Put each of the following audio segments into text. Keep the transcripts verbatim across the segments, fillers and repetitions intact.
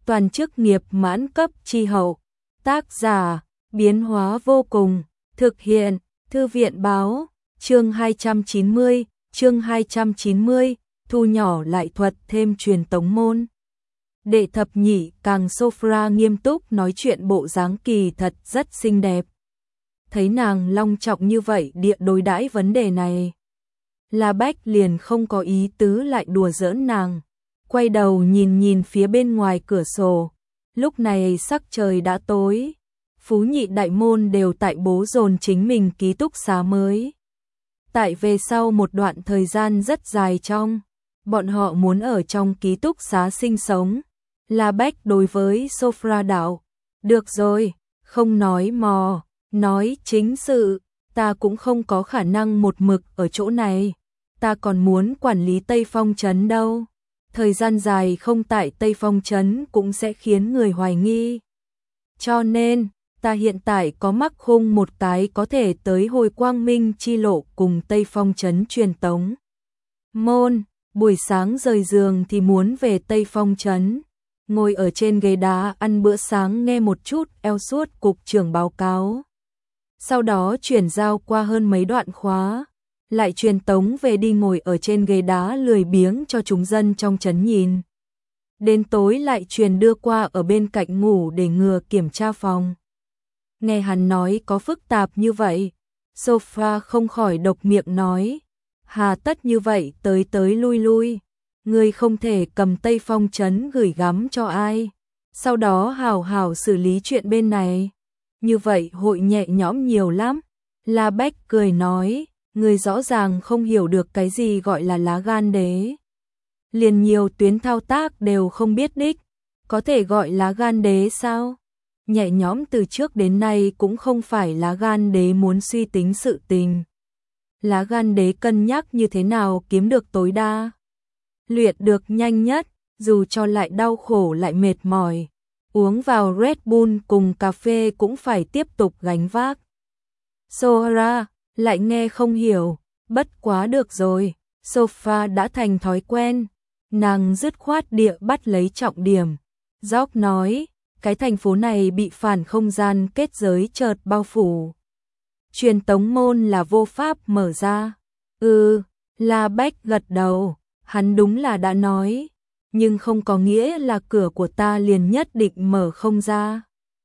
toàn chức nghiệp mãn cấp chi hậu. Tác giả, biến hóa vô cùng, thực hiện, thư viện báo, chương hai trăm chín mươi, chương hai trăm chín mươi, thu nhỏ lại thuật thêm truyền tống môn. Đệ thập nhị càng Sophia nghiêm túc nói chuyện bộ dáng kỳ thật rất xinh đẹp. Thấy nàng long trọng như vậy địa đối đãi vấn đề này. La Bách liền không có ý tứ lại đùa giỡn nàng. Quay đầu nhìn nhìn phía bên ngoài cửa sổ. Lúc này sắc trời đã tối. Phú nhị đại môn đều tại bố dồn chính mình ký túc xá mới. Tại về sau một đoạn thời gian rất dài trong, bọn họ muốn ở trong ký túc xá sinh sống. La Bách đối với Sophia đạo, được rồi, không nói mò, nói chính sự, ta cũng không có khả năng một mực ở chỗ này, ta còn muốn quản lý Tây Phong Trấn đâu, thời gian dài không tại Tây Phong Trấn cũng sẽ khiến người hoài nghi. Cho nên, ta hiện tại có mắc khung một cái có thể tới hồi quang minh chi lộ cùng Tây Phong Trấn truyền tống. Môn, buổi sáng rời giường thì muốn về Tây Phong Trấn. Ngồi ở trên ghế đá ăn bữa sáng nghe một chút eo suốt cục trưởng báo cáo. Sau đó chuyển giao qua hơn mấy đoạn khóa, lại truyền tống về đi ngồi ở trên ghế đá lười biếng cho chúng dân trong trấn nhìn. Đến tối lại truyền đưa qua ở bên cạnh ngủ để ngừa kiểm tra phòng. Nghe hắn nói có phức tạp như vậy, Sophia không khỏi độc miệng nói, hà tất như vậy tới tới lui lui. Ngươi không thể cầm Tây Phong Trấn gửi gắm cho ai, sau đó hào hào xử lý chuyện bên này. Như vậy hội nhẹ nhõm nhiều lắm. La Bách cười nói, ngươi rõ ràng không hiểu được cái gì gọi là lá gan đế. Liền nhiều tuyến thao tác đều không biết đích, có thể gọi lá gan đế sao? Nhẹ nhõm từ trước đến nay cũng không phải lá gan đế muốn suy tính sự tình. Lá gan đế cân nhắc như thế nào kiếm được tối đa. Luyện được nhanh nhất, dù cho lại đau khổ lại mệt mỏi, uống vào Red Bull cùng cà phê cũng phải tiếp tục gánh vác. Sohara lại nghe không hiểu, bất quá được rồi, Sophia đã thành thói quen, nàng dứt khoát địa bắt lấy trọng điểm. Jock nói, cái thành phố này bị phản không gian kết giới chợt bao phủ. Truyền tống môn là vô pháp mở ra. Ừ, La Bách gật đầu. Hắn đúng là đã nói, nhưng không có nghĩa là cửa của ta liền nhất định mở không ra.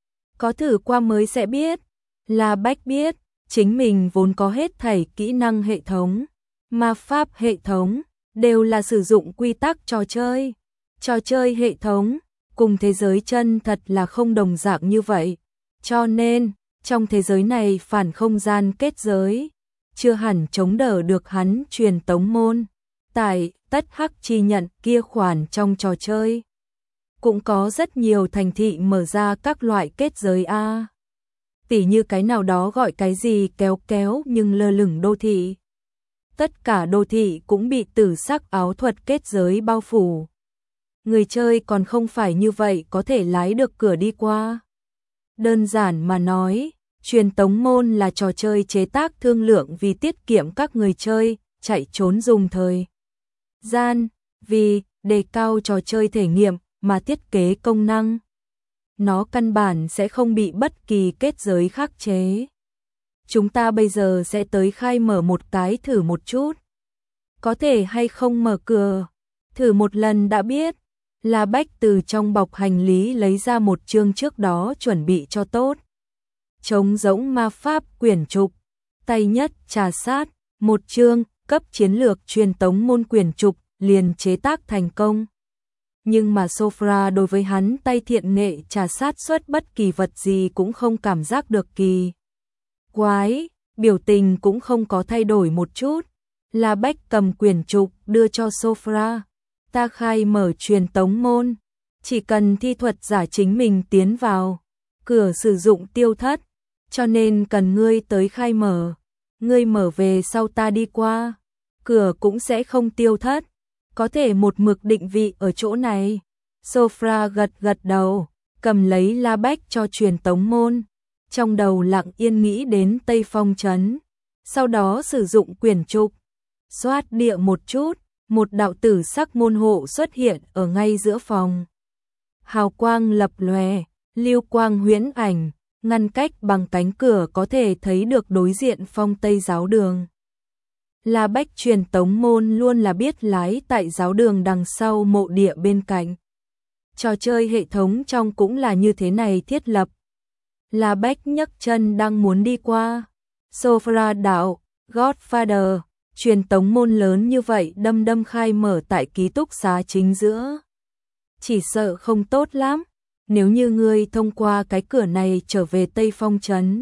Có thử qua mới sẽ biết. La Bách biết, chính mình vốn có hết thảy kỹ năng hệ thống, ma pháp hệ thống, đều là sử dụng quy tắc trò chơi. Trò chơi hệ thống, cùng thế giới chân thật là không đồng dạng như vậy. Cho nên, trong thế giới này phản không gian kết giới, chưa hẳn chống đỡ được hắn truyền tống môn. Tại tất hắc chi nhận kia khoản trong trò chơi, cũng có rất nhiều thành thị mở ra các loại kết giới A. Tỉ như cái nào đó gọi cái gì kéo kéo nhưng lơ lửng đô thị. Tất cả đô thị cũng bị tử sắc áo thuật kết giới bao phủ. Người chơi còn không phải như vậy có thể lái được cửa đi qua. Đơn giản mà nói, truyền tống môn là trò chơi chế tác thương lượng vì tiết kiệm các người chơi, chạy trốn dùng thời gian, vì đề cao trò chơi thể nghiệm mà thiết kế công năng. Nó căn bản sẽ không bị bất kỳ kết giới khắc chế. Chúng ta bây giờ sẽ tới khai mở một cái thử một chút. Có thể hay không mở cửa, thử một lần đã biết. La Bách từ trong bọc hành lý lấy ra một chương trước đó chuẩn bị cho tốt. Trống rỗng ma pháp quyển trục, tay nhất trà sát, một chương, cấp chiến lược truyền tống môn quyển trục, liền chế tác thành công. Nhưng mà Sophia đối với hắn tay thiện nghệ trà sát xuất bất kỳ vật gì cũng không cảm giác được kỳ quái, biểu tình cũng không có thay đổi một chút. La Bách cầm quyển trục đưa cho Sophia, ta khai mở truyền tống môn, chỉ cần thi thuật giả chính mình tiến vào, cửa sử dụng tiêu thất, cho nên cần ngươi tới khai mở, ngươi mở về sau ta đi qua, cửa cũng sẽ không tiêu thất, có thể một mực định vị ở chỗ này. Sophia gật gật đầu, cầm lấy La Bách cho truyền tống môn, trong đầu lặng yên nghĩ đến Tây Phong Trấn, sau đó sử dụng quyển trục, xoát địa một chút, một đạo tử sắc môn hộ xuất hiện ở ngay giữa phòng. hào quang lập lòe, lưu quang huyễn ảnh, ngăn cách bằng cánh cửa có thể thấy được đối diện phong Tây giáo đường. La Bách truyền tống môn luôn là biết lái tại giáo đường đằng sau mộ địa bên cạnh. Trò chơi hệ thống trong cũng là như thế này thiết lập. La Bách nhấc chân đang muốn đi qua Sophra đạo, Godfather, truyền tống môn lớn như vậy đâm đâm khai mở tại ký túc xá chính giữa. Chỉ sợ không tốt lắm, nếu như ngươi thông qua cái cửa này trở về Tây Phong Trấn.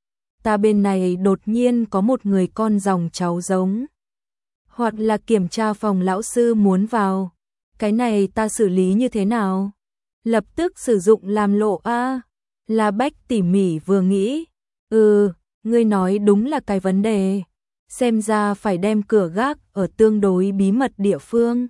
Ta bên này đột nhiên có một người con dòng cháu giống. Hoặc là kiểm tra phòng lão sư muốn vào. Cái này ta xử lý như thế nào? Lập tức sử dụng làm lộ a. La Bách tỉ mỉ vừa nghĩ. Ừ, ngươi nói đúng là cái vấn đề. Xem ra phải đem cửa gác ở tương đối bí mật địa phương.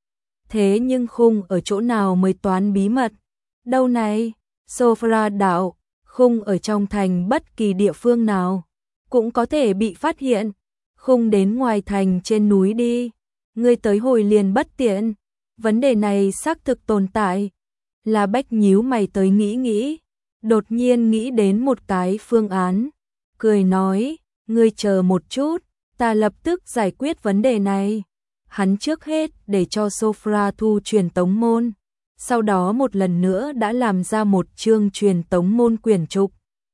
Thế nhưng khung ở chỗ nào mới toán bí mật? Đâu này? Sophra đạo, khung ở trong thành bất kỳ địa phương nào cũng có thể bị phát hiện. Khung đến ngoài thành trên núi đi. Ngươi tới hồi liền bất tiện. Vấn đề này xác thực tồn tại. La Bách nhíu mày tới nghĩ nghĩ. Đột nhiên nghĩ đến một cái phương án. Cười nói, ngươi chờ một chút. Ta lập tức giải quyết vấn đề này. Hắn trước hết để cho Sophra thu truyền tống môn. Sau đó một lần nữa đã làm ra một chương truyền tống môn quyển trục.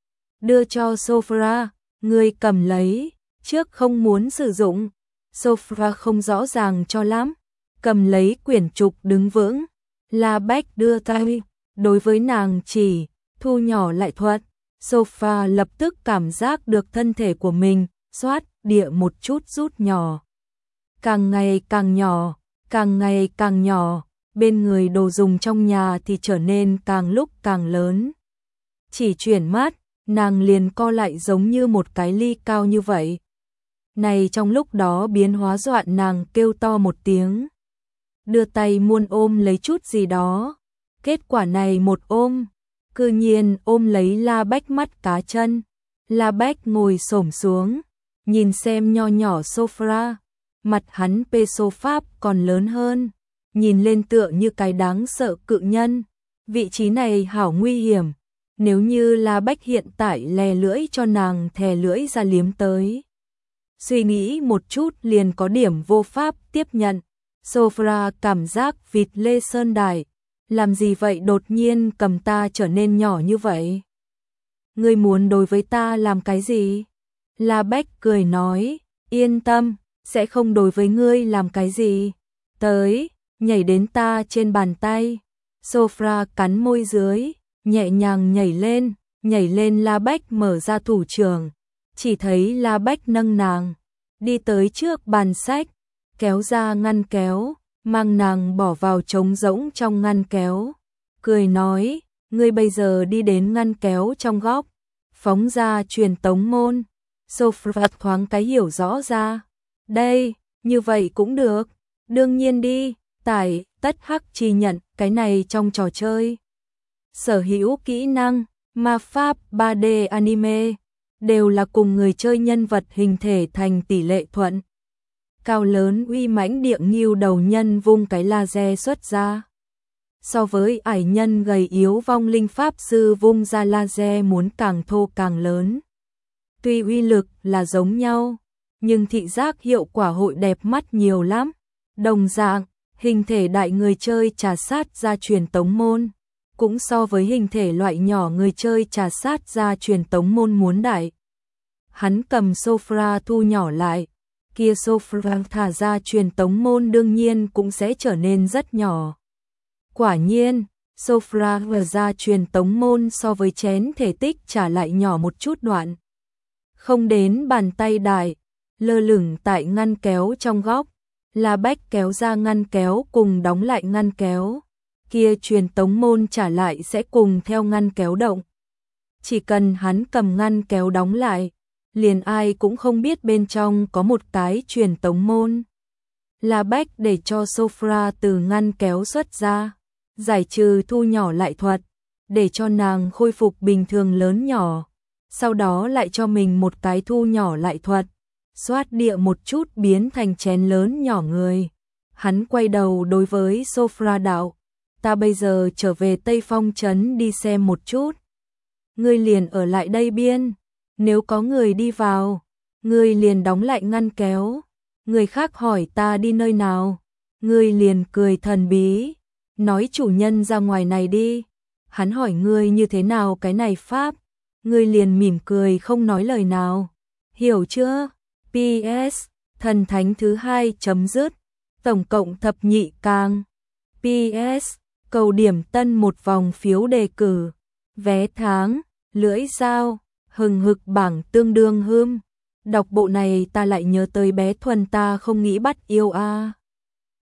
Đưa cho Sophra, ngươi cầm lấy, trước không muốn sử dụng. Sophra không rõ ràng cho lắm, cầm lấy quyển trục đứng vững. La Bách đưa tay, đối với nàng chỉ, thu nhỏ lại thuật. Sophra lập tức cảm giác được thân thể của mình, xoát địa một chút rút nhỏ. Càng ngày càng nhỏ, càng ngày càng nhỏ. Bên người đồ dùng trong nhà thì trở nên càng lúc càng lớn. Chỉ chuyển mắt, nàng liền co lại giống như một cái ly cao như vậy. Này trong lúc đó biến hóa dọa nàng kêu to một tiếng. Đưa tay muốn ôm lấy chút gì đó. Kết quả này một ôm, cư nhiên ôm lấy La Bách mắt cá chân. La Bách ngồi xổm xuống, nhìn xem nho nhỏ Sophra. Mặt hắn peso Pháp còn lớn hơn. Nhìn lên tựa như cái đáng sợ cự nhân. Vị trí này hảo nguy hiểm. Nếu như La Bách hiện tại lè lưỡi cho nàng thè lưỡi ra liếm tới. Suy nghĩ một chút liền có điểm vô pháp tiếp nhận. Sophra cảm giác vịt lê sơn đài. Làm gì vậy đột nhiên cầm ta trở nên nhỏ như vậy? Ngươi muốn đối với ta làm cái gì? La Bách cười nói, yên tâm, sẽ không đối với ngươi làm cái gì. Tới, nhảy đến ta trên bàn tay. Sophra cắn môi dưới, nhẹ nhàng nhảy lên, nhảy lên La Bách mở ra thủ trưởng. Chỉ thấy La Bách nâng nàng, đi tới trước bàn sách, kéo ra ngăn kéo, mang nàng bỏ vào trống rỗng trong ngăn kéo. Cười nói, ngươi bây giờ đi đến ngăn kéo trong góc, phóng ra truyền tống môn. Sophra thoáng cái hiểu rõ ra. Đây, như vậy cũng được. Đương nhiên đi, tải, tất hắc chi nhận, cái này trong trò chơi. Sở hữu kỹ năng, ma pháp ba D anime, đều là cùng người chơi nhân vật hình thể thành tỷ lệ thuận. Cao lớn uy mãnh địa ngưu đầu nhân vung cái laser xuất ra. So với ải nhân gầy yếu vong linh pháp sư vung ra laser muốn càng thô càng lớn. Tuy uy lực là giống nhau, nhưng thị giác hiệu quả hội đẹp mắt nhiều lắm. Đồng dạng, hình thể đại người chơi trà sát ra truyền tống môn, cũng so với hình thể loại nhỏ người chơi trà sát ra truyền tống môn muốn đại. Hắn cầm Sophra thu nhỏ lại, kia Sophra thả ra truyền tống môn đương nhiên cũng sẽ trở nên rất nhỏ. Quả nhiên, Sophra vừa ra truyền tống môn so với chén thể tích trả lại nhỏ một chút đoạn. Không đến bàn tay đại, lơ lửng tại ngăn kéo trong góc. La Bách kéo ra ngăn kéo cùng đóng lại ngăn kéo. Kia truyền tống môn trả lại sẽ cùng theo ngăn kéo động. Chỉ cần hắn cầm ngăn kéo đóng lại, liền ai cũng không biết bên trong có một cái truyền tống môn. La Bách để cho Sophra từ ngăn kéo xuất ra, giải trừ thu nhỏ lại thuật, để cho nàng khôi phục bình thường lớn nhỏ. Sau đó lại cho mình một cái thu nhỏ lại thuật, xoát địa một chút biến thành chén lớn nhỏ người. Hắn quay đầu đối với Sophra đạo, ta bây giờ trở về Tây Phong Trấn đi xem một chút. Ngươi liền ở lại đây biên, nếu có người đi vào, ngươi liền đóng lại ngăn kéo. Người khác hỏi ta đi nơi nào, ngươi liền cười thần bí, nói chủ nhân ra ngoài này đi. Hắn hỏi ngươi như thế nào cái này pháp, ngươi liền mỉm cười không nói lời nào. Hiểu chưa? pê ét Thần thánh thứ hai chấm dứt. Tổng cộng thập nhị càng. pê ét Cầu điểm tân một vòng phiếu đề cử. Vé tháng, lưỡi dao, hừng hực bảng tương đương hươm. Đọc bộ này ta lại nhớ tới bé Thuần ta không nghĩ bắt yêu a.